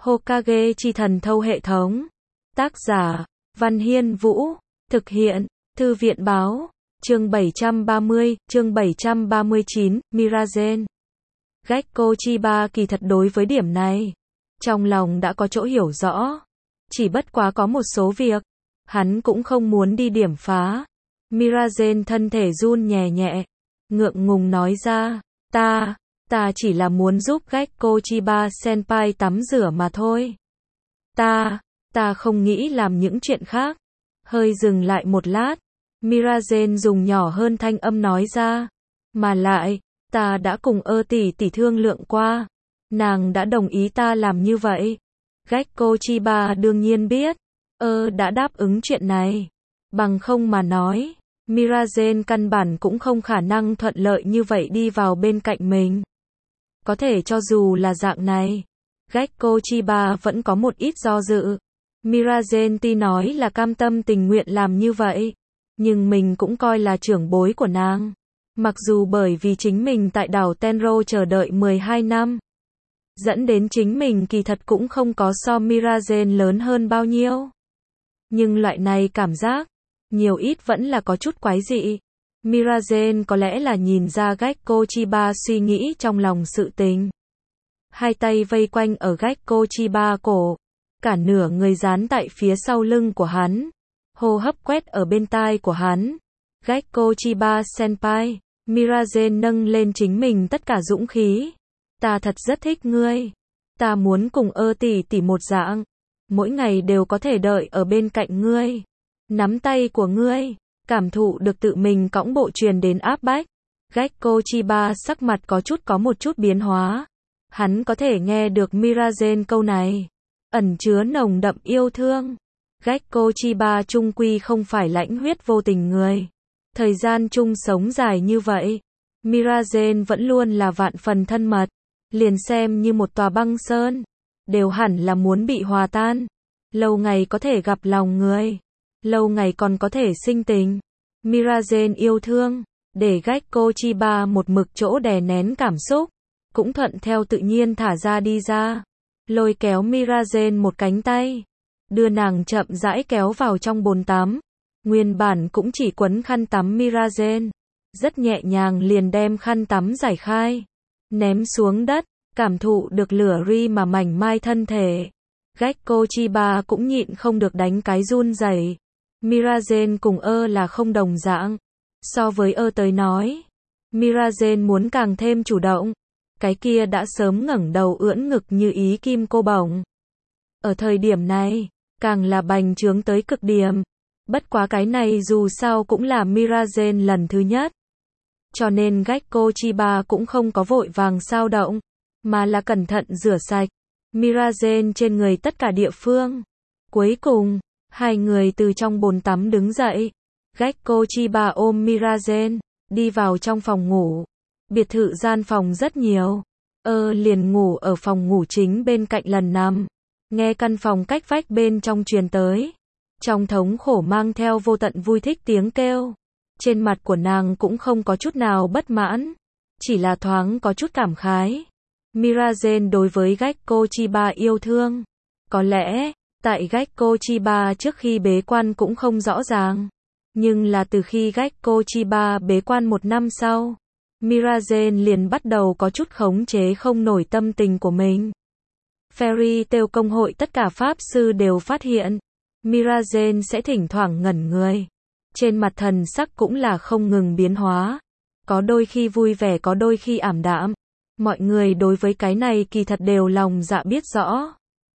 Hokage chi thần thâu hệ thống. Tác giả, Văn Hiên Vũ. Thực hiện, Thư viện Báo. Chương 730, chương 739, Mirazen. Gekko Chiba kỳ thật đối với điểm này, trong lòng đã có chỗ hiểu rõ. Chỉ bất quá có một số việc, hắn cũng không muốn đi điểm phá. Mirazen thân thể run nhẹ nhẹ, ngượng ngùng nói ra, ta chỉ là muốn giúp Gekko Chiba Senpai tắm rửa mà thôi. Ta không nghĩ làm những chuyện khác. Hơi dừng lại một lát, Mirazen dùng nhỏ hơn thanh âm nói ra, mà lại, ta đã cùng tỷ thương lượng qua, nàng đã đồng ý ta làm như vậy. Gekko Chiba đương nhiên biết, đã đáp ứng chuyện này, bằng không mà nói, Mirazen căn bản cũng không khả năng thuận lợi như vậy đi vào bên cạnh mình. Có thể cho dù là dạng này, Gekko Chiba vẫn có một ít do dự. Mirazen tuy nói là cam tâm tình nguyện làm như vậy, nhưng mình cũng coi là trưởng bối của nàng. Mặc dù bởi vì chính mình tại đảo Tenro chờ đợi 12 năm, dẫn đến chính mình kỳ thật cũng không có so Mirazen lớn hơn bao nhiêu. Nhưng loại này cảm giác, nhiều ít vẫn là có chút quái dị. Mirazen có lẽ là nhìn ra Gekko Chiba suy nghĩ trong lòng sự tình. Hai tay vây quanh ở Gekko Chiba cổ, cả nửa người dán tại phía sau lưng của hắn, hô hấp quét ở bên tai của hắn. Gekko Chiba Senpai, Mirazen nâng lên chính mình tất cả dũng khí. Ta thật rất thích ngươi. Ta muốn cùng tỷ một dạng. Mỗi ngày đều có thể đợi ở bên cạnh ngươi. Nắm tay của ngươi. Cảm thụ được tự mình cõng bộ truyền đến áp bách. Gekko Chiba sắc mặt có một chút biến hóa. Hắn có thể nghe được Mirazen câu này, ẩn chứa nồng đậm yêu thương. Gekko Chiba chung quy không phải lãnh huyết vô tình người. Thời gian chung sống dài như vậy, Mirazen vẫn luôn là vạn phần thân mật, liền xem như một tòa băng sơn, đều hẳn là muốn bị hòa tan. Lâu ngày có thể gặp lòng người, lâu ngày còn có thể sinh tình. Mirazen yêu thương, để Gekko Chiba một mực chỗ đè nén cảm xúc, cũng thuận theo tự nhiên thả ra đi ra. Lôi kéo Mirazen một cánh tay, đưa nàng chậm rãi kéo vào trong bồn tắm. Nguyên bản cũng chỉ quấn khăn tắm Mirazen, rất nhẹ nhàng liền đem khăn tắm giải khai, ném xuống đất, cảm thụ được lửa ri mà mảnh mai thân thể. Gekko Chiba cũng nhịn không được đánh cái run rẩy. Mirazen cùng là không đồng dạng. So với tới nói, Mirazen muốn càng thêm chủ động. Cái kia đã sớm ngẩng đầu ưỡn ngực như ý kim cô bổng. Ở thời điểm này, càng là bành trướng tới cực điểm. Bất quá cái này dù sao cũng là Mirazen lần thứ nhất. Cho nên Gekko Chiba cũng không có vội vàng xao động, mà là cẩn thận rửa sạch Mirazen trên người tất cả địa phương. Cuối cùng, hai người từ trong bồn tắm đứng dậy. Gekko Chiba ôm Mirazen, đi vào trong phòng ngủ. Biệt thự gian phòng rất nhiều. Liền ngủ ở phòng ngủ chính bên cạnh lần nằm. Nghe căn phòng cách vách bên trong truyền tới. Trong thống khổ mang theo vô tận vui thích tiếng kêu. Trên mặt của nàng cũng không có chút nào bất mãn. Chỉ là thoáng có chút cảm khái. Mirazen đối với Gekko Chiba yêu thương. Có lẽ, tại Gekko Chiba trước khi bế quan cũng không rõ ràng. Nhưng là từ khi Gekko Chiba bế quan 1 năm sau, Mirazen liền bắt đầu có chút khống chế không nổi tâm tình của mình. Fairy Tail công hội tất cả pháp sư đều phát hiện, Mirazen sẽ thỉnh thoảng ngẩn người. Trên mặt thần sắc cũng là không ngừng biến hóa. Có đôi khi vui vẻ, có đôi khi ảm đạm. Mọi người đối với cái này kỳ thật đều lòng dạ biết rõ.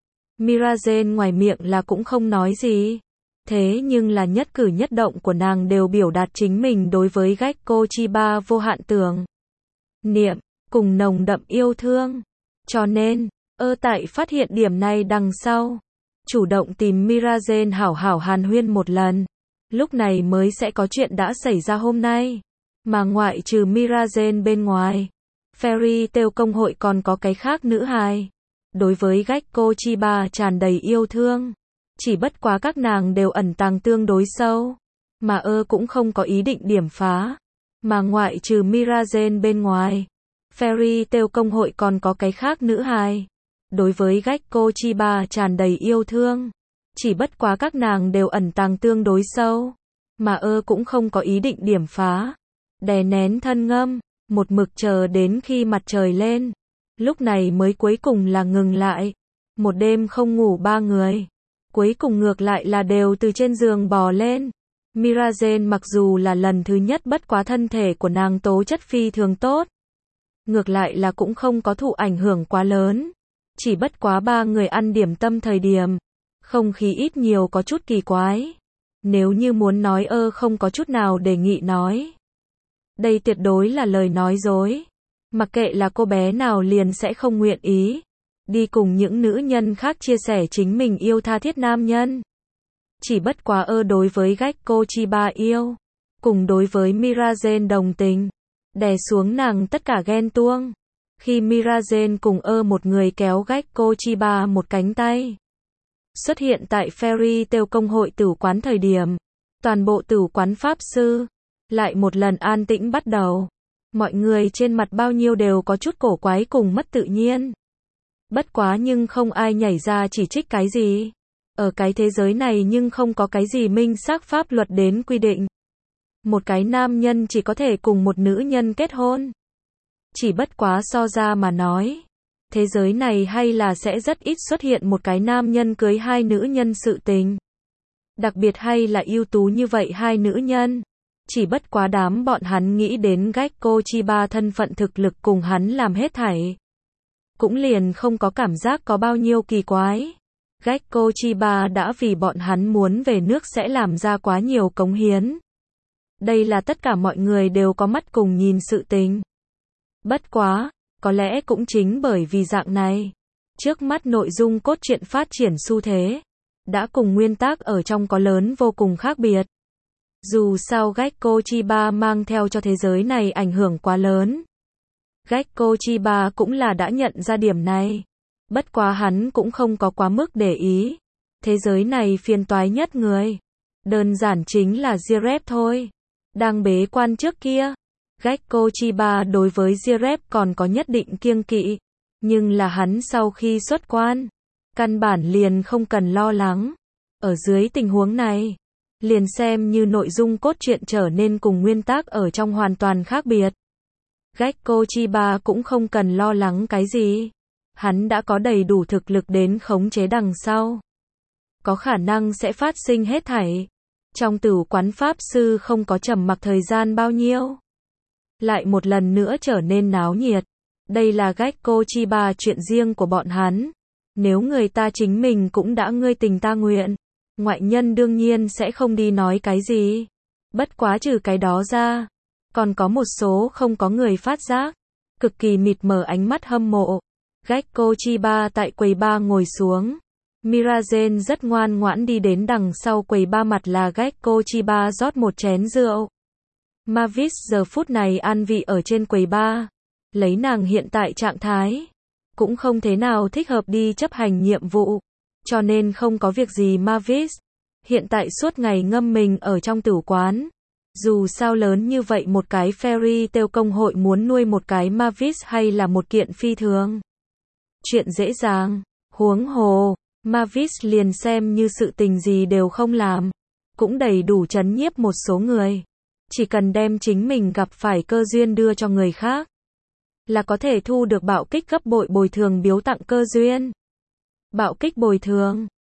Mirazen ngoài miệng là cũng không nói gì. Thế nhưng là nhất cử nhất động của nàng đều biểu đạt chính mình đối với Gekko Chiba vô hạn tưởng niệm, cùng nồng đậm yêu thương. Cho nên, tại phát hiện điểm này đằng sau, chủ động tìm Mirazen hảo hàn huyên một lần. Lúc này mới sẽ có chuyện đã xảy ra hôm nay. Mà ngoại trừ Mirazen bên ngoài, Fairy Tail công hội còn có cái khác nữ hài. Đối với Gekko Chiba tràn đầy yêu thương. Chỉ bất quá các nàng đều ẩn tàng tương đối sâu. Mà cũng không có ý định điểm phá. Mà ngoại trừ Mirazen bên ngoài, Fairy Tail công hội còn có cái khác nữ hài. đối với Gekko Chiba tràn đầy yêu thương. Chỉ bất quá các nàng đều ẩn tàng tương đối sâu, mà cũng không có ý định điểm phá. Đè nén thân ngâm, một mực chờ đến khi mặt trời lên. Lúc này mới cuối cùng là ngừng lại. Một đêm không ngủ ba người. Cuối cùng ngược lại là đều từ trên giường bò lên. Miragen mặc dù là lần thứ nhất bất quá thân thể của nàng tố chất phi thường tốt. Ngược lại là cũng không có thụ ảnh hưởng quá lớn. Chỉ bất quá ba người ăn điểm tâm thời điểm. Không khí ít nhiều có chút kỳ quái. Nếu như muốn nói không có chút nào đề nghị nói. Đây tuyệt đối là lời nói dối. Mặc kệ là cô bé nào liền sẽ không nguyện ý. Đi cùng những nữ nhân khác chia sẻ chính mình yêu tha thiết nam nhân. Chỉ bất quá đối với Gekko Chiba yêu. Cùng đối với Miragen đồng tình. Đè xuống nàng tất cả ghen tuông. Khi Miragen cùng một người kéo Gekko Chiba một cánh tay. Xuất hiện tại Fairy Tail công hội tử quán thời điểm. Toàn bộ tử quán pháp sư. Lại một lần an tĩnh bắt đầu. Mọi người trên mặt bao nhiêu đều có chút cổ quái cùng mất tự nhiên. Bất quá nhưng không ai nhảy ra chỉ trích cái gì. Ở cái thế giới này nhưng không có cái gì minh xác pháp luật đến quy định. Một cái nam nhân chỉ có thể cùng một nữ nhân kết hôn. Chỉ bất quá so ra mà nói. Thế giới này hay là sẽ rất ít xuất hiện một cái nam nhân cưới hai nữ nhân sự tình. Đặc biệt hay là ưu tú như vậy hai nữ nhân. Chỉ bất quá đám bọn hắn nghĩ đến Gekko Chiba thân phận thực lực cùng hắn làm hết thảy. Cũng liền không có cảm giác có bao nhiêu kỳ quái. Gekko Chiba đã vì bọn hắn muốn về nước sẽ làm ra quá nhiều cống hiến. Đây là tất cả mọi người đều có mắt cùng nhìn sự tình. Bất quá, có lẽ cũng chính bởi vì dạng này. Trước mắt nội dung cốt truyện phát triển xu thế. Đã cùng nguyên tác ở trong có lớn vô cùng khác biệt. Dù sao Gekko Chiba mang theo cho thế giới này ảnh hưởng quá lớn. Gekko Chiba cũng là đã nhận ra điểm này. Bất quá hắn cũng không có quá mức để ý. Thế giới này phiền toái nhất người. Đơn giản chính là Jirep thôi. Đang bế quan trước kia. Gekko Chiba đối với Jirep còn có nhất định kiêng kỵ. Nhưng là hắn sau khi xuất quan. Căn bản liền không cần lo lắng. Ở dưới tình huống này. Liền xem như nội dung cốt truyện trở nên cùng nguyên tác ở trong hoàn toàn khác biệt. Gekko Chiba cũng không cần lo lắng cái gì. Hắn đã có đầy đủ thực lực đến khống chế đằng sau. Có khả năng sẽ phát sinh hết thảy. Trong tử quán pháp sư không có trầm mặc thời gian bao nhiêu. Lại một lần nữa trở nên náo nhiệt. Đây là Gekko Chiba chuyện riêng của bọn hắn. Nếu người ta chính mình cũng đã ngươi tình ta nguyện. Ngoại nhân đương nhiên sẽ không đi nói cái gì. Bất quá trừ cái đó ra. Còn có một số không có người phát giác. Cực kỳ mịt mờ ánh mắt hâm mộ. Gekko Chiba tại quầy bar ngồi xuống. Miragen rất ngoan ngoãn đi đến đằng sau quầy bar mặt là Gekko Chiba rót một chén rượu. Mavis giờ phút này an vị ở trên quầy bar. Lấy nàng hiện tại trạng thái. Cũng không thế nào thích hợp đi chấp hành nhiệm vụ. Cho nên không có việc gì Mavis. Hiện tại suốt ngày ngâm mình ở trong tử quán. Dù sao lớn như vậy một cái Fairy Tail công hội muốn nuôi một cái Mavis hay là một kiện phi thường. Chuyện dễ dàng. Huống hồ. Mavis liền xem như sự tình gì đều không làm. Cũng đầy đủ trấn nhiếp một số người. Chỉ cần đem chính mình gặp phải cơ duyên đưa cho người khác. Là có thể thu được bạo kích gấp bội bồi thường biếu tặng cơ duyên. Bạo kích bồi thường.